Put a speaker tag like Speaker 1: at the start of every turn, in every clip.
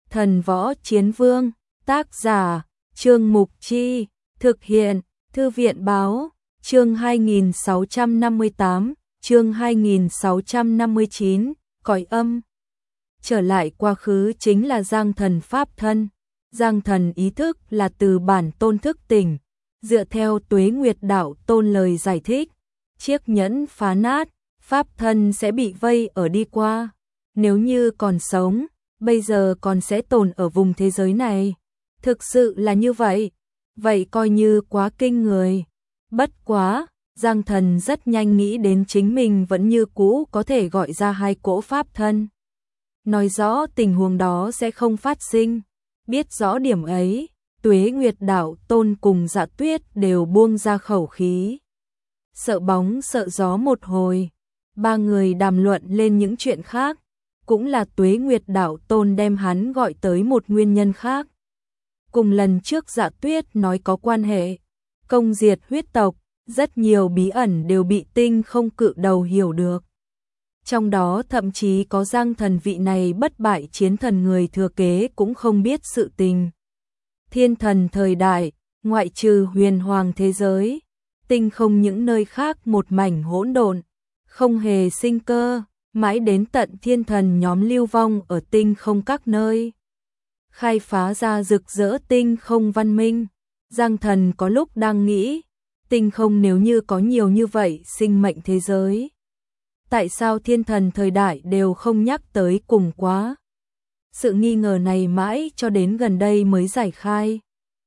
Speaker 1: Thần Võ Chiến Vương, tác giả, Trương Mục Chi, thực hiện, Thư viện Báo, chương 2658, chương 2659, cõi âm. Trở lại quá khứ chính là Giang Thần Pháp thân. Giang Thần ý thức là từ bản tôn thức tỉnh, dựa theo Tuế Nguyệt Đạo Tôn lời giải thích, chiếc nhẫn phá nát, Pháp thân sẽ bị vây ở đi qua. Nếu như còn sống, bây giờ còn sẽ tồn ở vùng thế giới này. Thực sự là như vậy, vậy coi như quá kinh người. Bất quá, Giang Thần rất nhanh nghĩ đến chính mình vẫn như cũ có thể gọi ra hai cỗ Pháp thân. Nói rõ tình huống đó sẽ không phát sinh. Biết rõ điểm ấy, Tuế Nguyệt Đạo Tôn cùng Dạ Tuyết đều buông ra khẩu khí. Sợ bóng sợ gió một hồi, ba người đàm luận lên những chuyện khác, cũng là Tuế Nguyệt Đạo Tôn đem hắn gọi tới một nguyên nhân khác. Cùng lần trước Dạ Tuyết nói có quan hệ, công diệt huyết tộc, rất nhiều bí ẩn đều bị Tinh Không Cự Đầu hiểu được. Trong đó thậm chí có Giang Thần vị này bất bại chiến thần người thừa kế cũng không biết sự tình. Thiên thần thời đại, ngoại trừ huyền hoàng thế giới, tinh không những nơi khác một mảnh hỗn độn, không hề sinh cơ, mãi đến tận thiên thần nhóm lưu vong ở tinh không các nơi. Khai phá ra rực rỡ tinh không văn minh, Giang Thần có lúc đang nghĩ, tinh không nếu như có nhiều như vậy sinh mệnh thế giới, tại sao thiên thần thời đại đều không nhắc tới cùng quá? Sự nghi ngờ này mãi cho đến gần đây mới giải khai.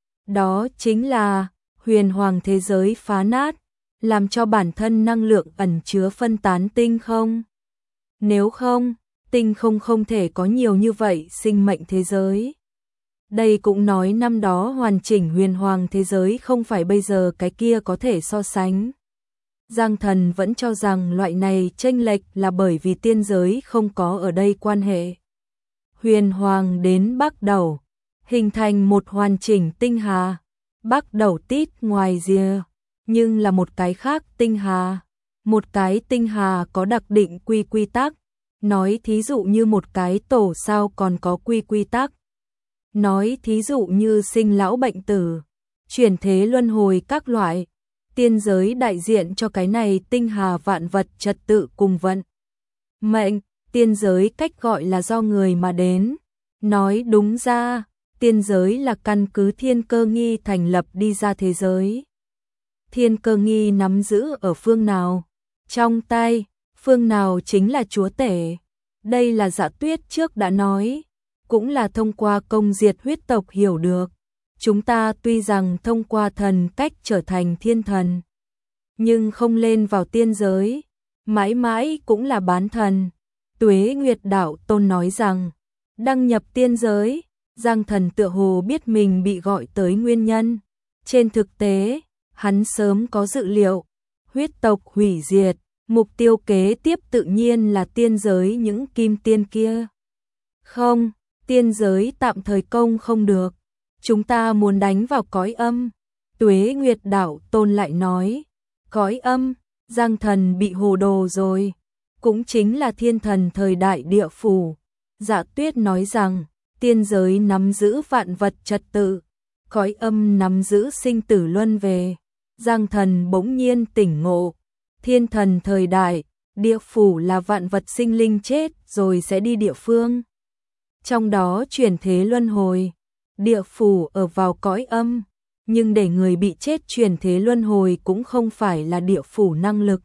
Speaker 1: Đó chính là huyền hoàng thế giới phá nát, làm cho bản thân năng lượng ẩn chứa phân tán tinh không. Nếu không, tinh không không thể có nhiều như vậy sinh mệnh thế giới. Đây cũng nói năm đó hoàn chỉnh huyền hoàng thế giới không phải bây giờ cái kia có thể so sánh. Giang Thần vẫn cho rằng loại này chênh lệch là bởi vì tiên giới không có ở đây quan hệ. Huyền hoàng đến Bắc Đầu, hình thành một hoàn chỉnh tinh hà. Bắc Đầu tít ngoài rìa, nhưng là một cái khác tinh hà. Một cái tinh hà có đặc định quy tắc. Nói thí dụ như một cái tổ sao còn có quy tắc. Nói thí dụ như sinh lão bệnh tử, chuyển thế luân hồi các loại. Tiên giới đại diện cho cái này tinh hà vạn vật trật tự cùng vận mệnh, tiên giới cách gọi là do người mà đến. Nói đúng ra, tiên giới là căn cứ thiên cơ nghi thành lập đi ra thế giới. Thiên cơ nghi nắm giữ ở phương nào? Trong tay, phương nào chính là chúa tể. Đây là Dạ Tuyết trước đã nói, cũng là thông qua công diệt huyết tộc hiểu được. Chúng ta tuy rằng thông qua thần cách trở thành thiên thần, nhưng không lên vào tiên giới, mãi mãi cũng là bán thần. Tuế Nguyệt Đạo Tôn nói rằng, đăng nhập tiên giới, Giang Thần tựa hồ biết mình bị gọi tới nguyên nhân. Trên thực tế, hắn sớm có dự liệu, huyết tộc hủy diệt, mục tiêu kế tiếp tự nhiên là tiên giới những kim tiên kia. Không, tiên giới tạm thời công không được, chúng ta muốn đánh vào cõi âm. Tuế Nguyệt Đạo Tôn lại nói, cõi âm, Giang Thần bị hồ đồ rồi, cũng chính là thiên thần thời đại địa phủ. Dạ Tuyết nói rằng, tiên giới nắm giữ vạn vật trật tự, cõi âm nắm giữ sinh tử luân về. Giang Thần bỗng nhiên tỉnh ngộ, thiên thần thời đại, địa phủ là vạn vật sinh linh chết rồi sẽ đi địa phương. Trong đó chuyển thế luân hồi, địa phủ ở vào cõi âm, nhưng để người bị chết chuyển thế luân hồi cũng không phải là địa phủ năng lực,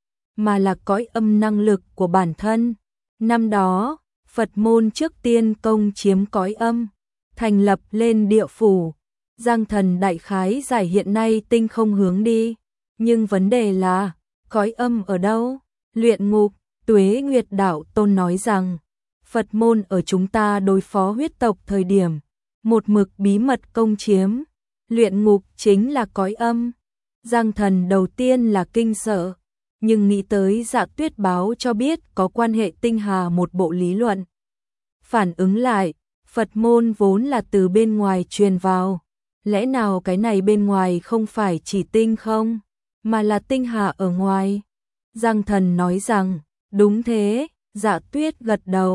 Speaker 1: mà là cõi âm năng lực của bản thân. Năm đó, Phật môn trước tiên công chiếm cõi âm, thành lập lên địa phủ. Giang Thần đại khái giải hiện nay tinh không hướng đi, nhưng vấn đề là, cõi âm ở đâu? Luyện ngục. Tuế Nguyệt Đạo Tôn nói rằng, Phật môn ở chúng ta đối phó huyết tộc thời điểm, một mực bí mật công chiếm, luyện ngục chính là cõi âm. Giang Thần đầu tiên là kinh sợ, nhưng nghĩ tới Dạ Tuyết báo cho biết có quan hệ tinh hà một bộ lý luận. Phản ứng lại, Phật môn vốn là từ bên ngoài truyền vào, lẽ nào cái này bên ngoài không phải chỉ tinh không, mà là tinh hà ở ngoài? Giang Thần nói rằng, đúng thế. Dạ Tuyết gật đầu,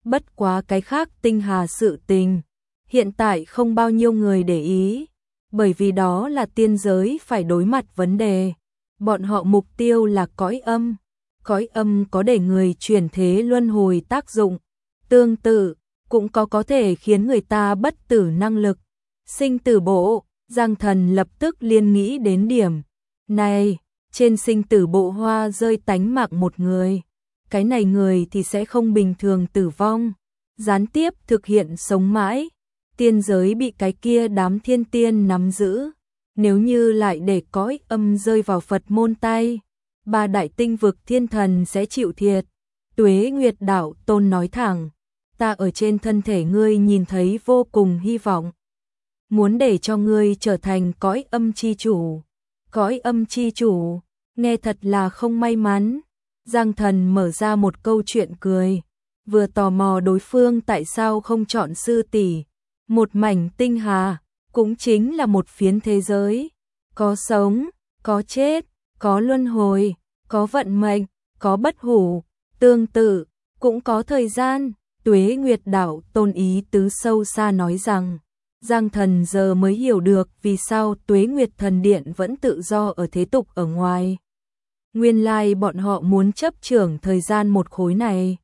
Speaker 1: Bất quá cái khác tinh hà sự tình, hiện tại không bao nhiêu người để ý, bởi vì đó là tiên giới phải đối mặt vấn đề. Bọn họ mục tiêu là cõi âm. Cõi âm có để người chuyển thế luân hồi tác dụng, tương tự cũng có thể khiến người ta bất tử năng lực. Sinh tử bộ, Giang Thần lập tức liên nghĩ đến điểm này, trên sinh tử bộ hoa rơi tánh mạng một người, cái này người thì sẽ không bình thường tử vong, gián tiếp thực hiện sống mãi. Tiên giới bị cái kia đám thiên tiên nắm giữ, nếu như lại để cõi âm rơi vào Phật môn tay, 3 đại tinh vực thiên thần sẽ chịu thiệt. Tuế Nguyệt Đạo Tôn nói thẳng, ta ở trên thân thể ngươi nhìn thấy vô cùng hy vọng, muốn để cho ngươi trở thành cõi âm chi chủ. Cõi âm chi chủ, nghe thật là không may mắn. Giang Thần mở ra một câu chuyện cười, vừa tò mò đối phương tại sao không chọn sư tỷ. Một mảnh tinh hà, cũng chính là một phiến thế giới, có sống, có chết, có luân hồi, có vận mệnh, có bất hủ, tương tự, cũng có thời gian. Tuế Nguyệt Đạo Tôn ý tứ sâu xa nói rằng, Giang Thần giờ mới hiểu được vì sao Tuế Nguyệt Thần Điện vẫn tự do ở thế tục ở ngoài. Nguyên lai bọn họ muốn chấp trưởng thời gian một khối này.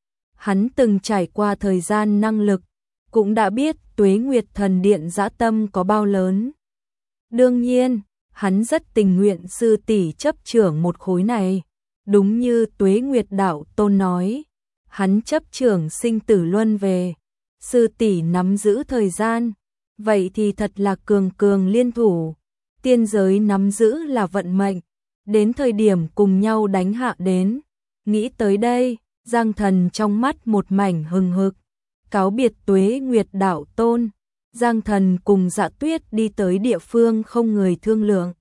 Speaker 1: Hắn từng trải qua thời gian năng lực, cũng đã biết Tuế Nguyệt Thần Điện dã tâm có bao lớn. Đương nhiên, hắn rất tình nguyện sư tỷ chấp trưởng một khối này. Đúng như Tuế Nguyệt Đạo Tôn nói, hắn chấp trưởng sinh tử luân về, sư tỷ nắm giữ thời gian, vậy thì thật là cường cường liên thủ. Tiên giới nắm giữ là vận mệnh, đến thời điểm cùng nhau đánh hạ đến. Nghĩ tới đây, Giang Thần trong mắt một mảnh hừng hực. Cáo biệt Tuế Nguyệt Đạo Tôn, Giang Thần cùng Dạ Tuyết đi tới địa phương không người thương lượng.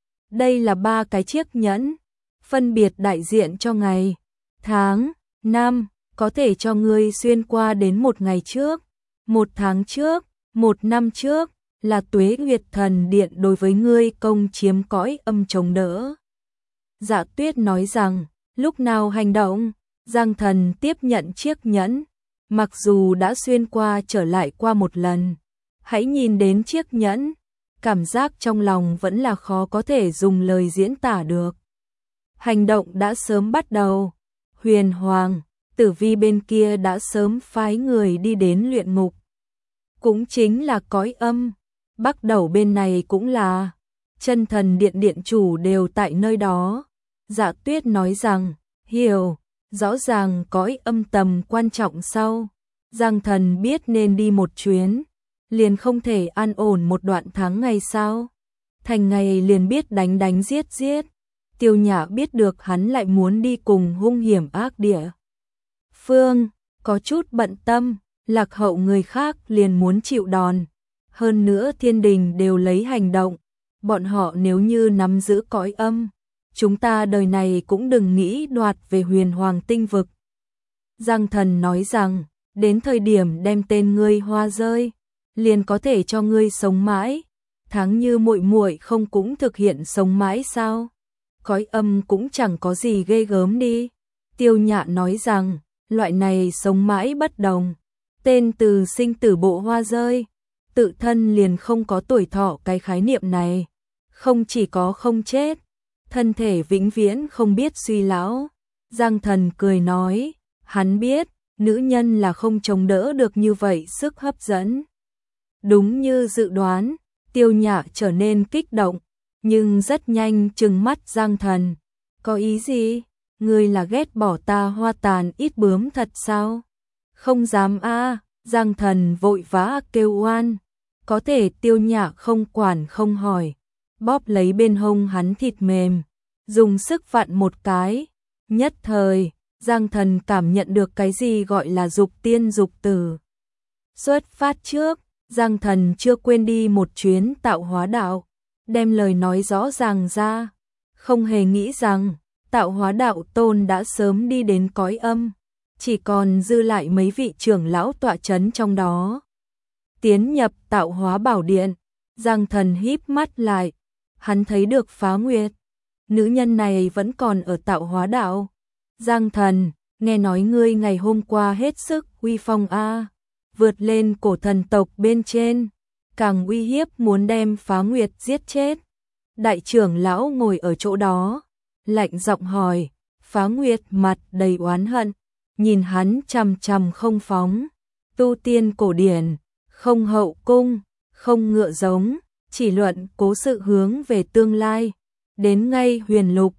Speaker 1: Đây là 3 cái chiếc nhẫn, phân biệt đại diện cho ngày, tháng, năm, có thể cho ngươi xuyên qua đến một ngày trước, 1 tháng trước, 1 năm trước, là Tuế Nguyệt Thần Điện đối với ngươi công chiếm cõi âm chống đỡ. Dạ Tuyết nói rằng, lúc nào hành động. Giang Thần tiếp nhận chiếc nhẫn, mặc dù đã xuyên qua trở lại qua một lần, hãy nhìn đến chiếc nhẫn, cảm giác trong lòng vẫn là khó có thể dùng lời diễn tả được. Hành động đã sớm bắt đầu, Huyền Hoàng, Tử Vi bên kia đã sớm phái người đi đến luyện ngục, cũng chính là cõi âm. Bắc Đầu bên này cũng là, Chân Thần Điện điện chủ đều tại nơi đó. Dạ Tuyết nói rằng, hiểu, rõ ràng cõi âm tầm quan trọng sau. Giang Thần biết nên đi một chuyến, liền không thể an ổn một đoạn tháng ngày sao. Thành ngày liền biết đánh đánh giết giết. Tiêu Nhã biết được hắn lại muốn đi cùng hung hiểm ác địa phương, có chút bận tâm, lạc hậu người khác liền muốn chịu đòn. Hơn nữa thiên đình đều lấy hành động, bọn họ nếu như nắm giữ cõi âm, chúng ta đời này cũng đừng nghĩ đoạt về Huyền Hoàng tinh vực. Giang Thần nói rằng, đến thời điểm đem tên ngươi hoa rơi, liền có thể cho ngươi sống mãi. Tháng như muội muội không cũng thực hiện sống mãi sao? Cõi âm cũng chẳng có gì ghê gớm đi. Tiêu Nhã nói rằng, loại này sống mãi bất đồng. Tên từ sinh tử bộ hoa rơi, tự thân liền không có tuổi thọ cái khái niệm này. Không chỉ có không chết, thân thể vĩnh viễn không biết suy lão. Giang Thần cười nói, hắn biết, nữ nhân là không chống đỡ được như vậy sức hấp dẫn. Đúng như dự đoán, Tiêu Nhã trở nên kích động, nhưng rất nhanh trừng mắt Giang Thần. Có ý gì? Ngươi là ghét bỏ ta hoa tàn ít bướm thật sao? Không dám a. Giang Thần vội vã kêu oan. Có thể Tiêu Nhã không quản không hỏi, bóp lấy bên hông hắn thịt mềm, dùng sức vặn một cái. Nhất thời, Giang Thần cảm nhận được cái gì gọi là dục tiên dục tử. Xuất phát trước, Giang Thần chưa quên đi một chuyến tạo hóa đạo, đem lời nói rõ ràng ra, không hề nghĩ rằng tạo hóa đạo tôn đã sớm đi đến cõi âm, chỉ còn dư lại mấy vị trưởng lão tọa chấn trong đó. Tiến nhập tạo hóa bảo điện, Giang Thần híp mắt lại, hắn thấy được Phá Nguyệt, nữ nhân này vẫn còn ở tạo hóa đạo. Giang Thần, nghe nói ngươi ngày hôm qua hết sức uy phong a, vượt lên cổ thần tộc bên trên, càng uy hiếp muốn đem Phá Nguyệt giết chết. Đại trưởng lão ngồi ở chỗ đó, lạnh giọng hỏi, Phá Nguyệt mặt đầy oán hận, nhìn hắn chằm chằm không phóng, tu tiên cổ điển, không hậu cung, không ngựa giống, chỉ luận cố sự hướng về tương lai, đến ngay huyền lục,